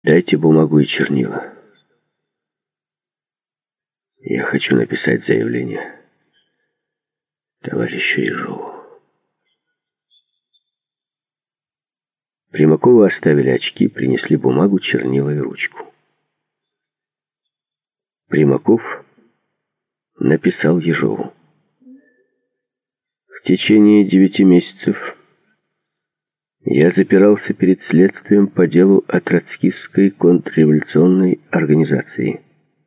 Дайте бумагу и чернила. Я хочу написать заявление товарищу Ежову. Примакову оставили очки, принесли бумагу, чернила и ручку. Примаков написал Ежову: в течение 9 месяцев я запирался перед следствием по делу о троцкистской контрреволюционной организации.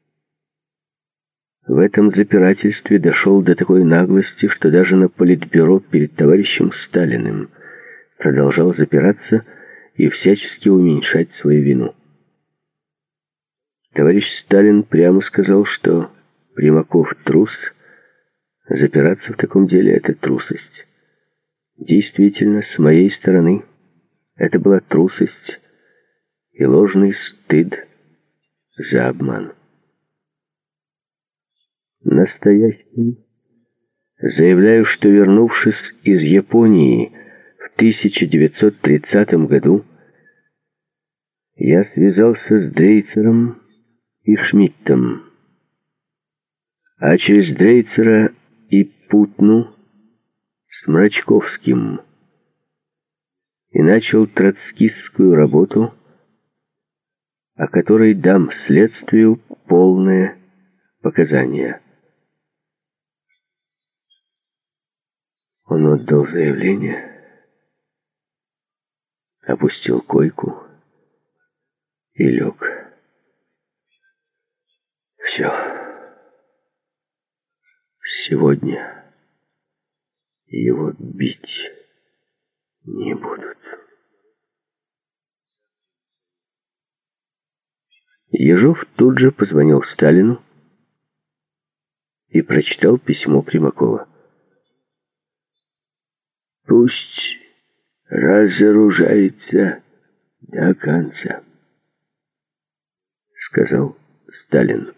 В этом запирательстве дошел до такой наглости, что даже на политбюро перед товарищем Сталиным продолжал запираться и всячески уменьшать свою вину. Товарищ Сталин прямо сказал, что Примаков трус, запираться в таком деле — это трусость. Действительно, с моей стороны это была трусость и ложный стыд за обман. Настоящим заявляю, что, вернувшись из Японии в 1930 году, я связался с Дрейцером и Шмидтом, а через Дрейцера и Путну с Мрачковским, и начал троцкистскую работу, о которой дам следствию полное показания. Он отдал заявление, опустил койку и лег. Все. Сегодня его бить не будут. Ежов тут же позвонил Сталину и прочитал письмо Примакова. «Пусть разоружается до конца», — сказал Сталин.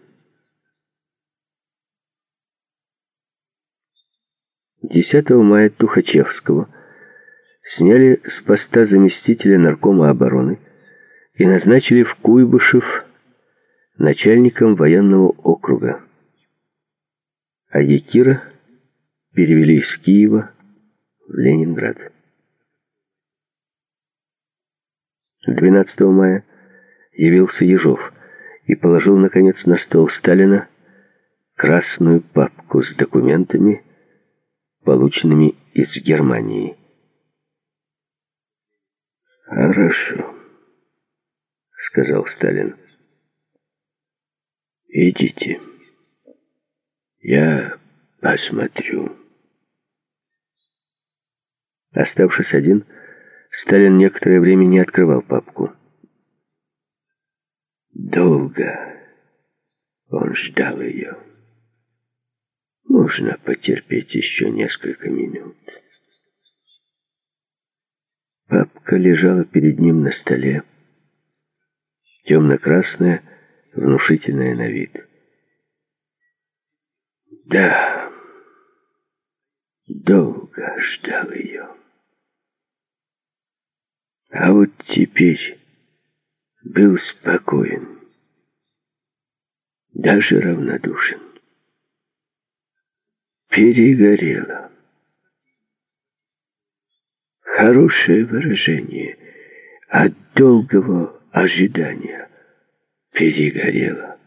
10 мая Тухачевского сняли с поста заместителя наркома обороны и назначили в Куйбышев начальником военного округа, а Якира перевели из Киева в Ленинград. 12 мая явился Ежов и положил, наконец, на стол Сталина красную папку с документами, полученными из Германии. «Хорошо», — сказал Сталин. «Идите. Я посмотрю». Оставшись один, Сталин некоторое время не открывал папку. Долго он ждал ее. Можно потерпеть еще несколько минут. Папка лежала перед ним на столе, темно-красная, внушительная на вид. Да, долго ждал ее. А вот теперь был спокоен, даже равнодушен. Перегорело. Хорошее выражение от долгого ожидания. Перегорело.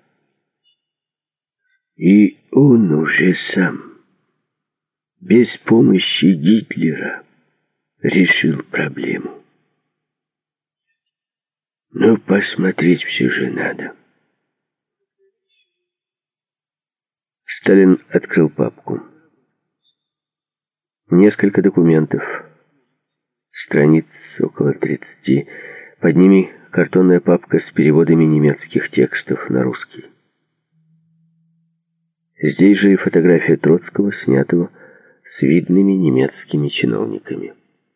И он уже сам, без помощи Гитлера, решил проблему. Но посмотреть все же надо. Сталин открыл папку. Несколько документов, страниц около 30, под ними картонная папка с переводами немецких текстов на русский. Здесь же и фотография Троцкого, снятого с видными немецкими чиновниками.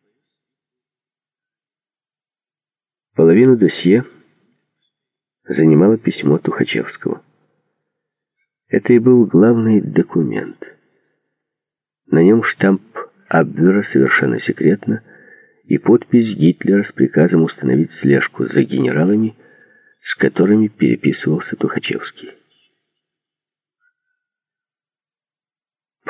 Половину досье занимало письмо Тухачевского. Это и был главный документ. На нем штамп Абвера совершенно секретно и подпись Гитлера с приказом установить слежку за генералами, с которыми переписывался Тухачевский.